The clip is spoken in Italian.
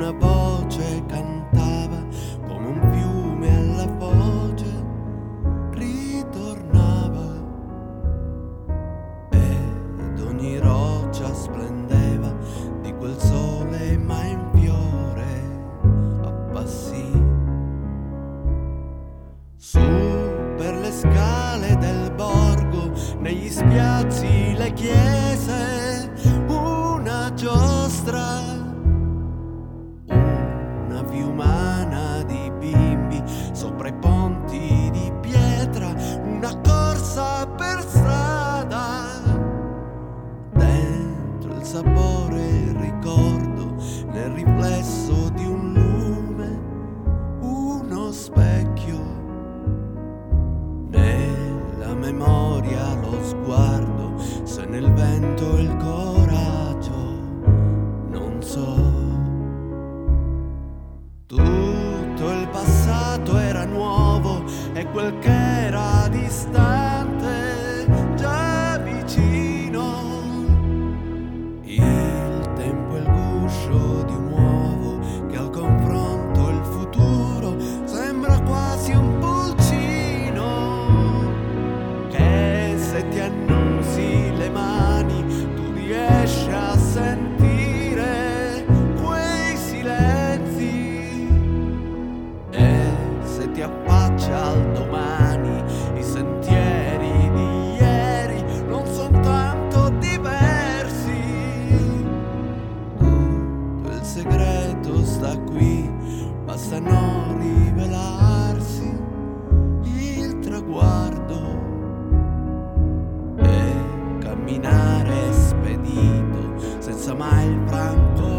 una voce cantava come un fiume alla foce ritornava, ed ogni roccia splendeva di quel sole mai in fiore appassì. Su per le scale del borgo, negli spiazzi, le chiese, una giostra, una fiumana di bimbi sopra i ponti di pietra, una corsa per strada, dentro il sapore e il ricordo, nel riflesso di un lume, uno specchio, nella memoria lo sguardo, se nel vento il coraggio, non so. Tutto il passato era nuovo e quel che era distante già vicino. Il tempo è il guscio di un uovo che al confronto il futuro sembra quasi un pulcino, che se ti annusi le mani tu riesci a sentire quei silenzi, e se ti affaccia al domani i sentieri di ieri non son tanto diversi. Tutto il segreto sta qui, basta non rivelarsi il traguardo e camminare spedito senza mai il franco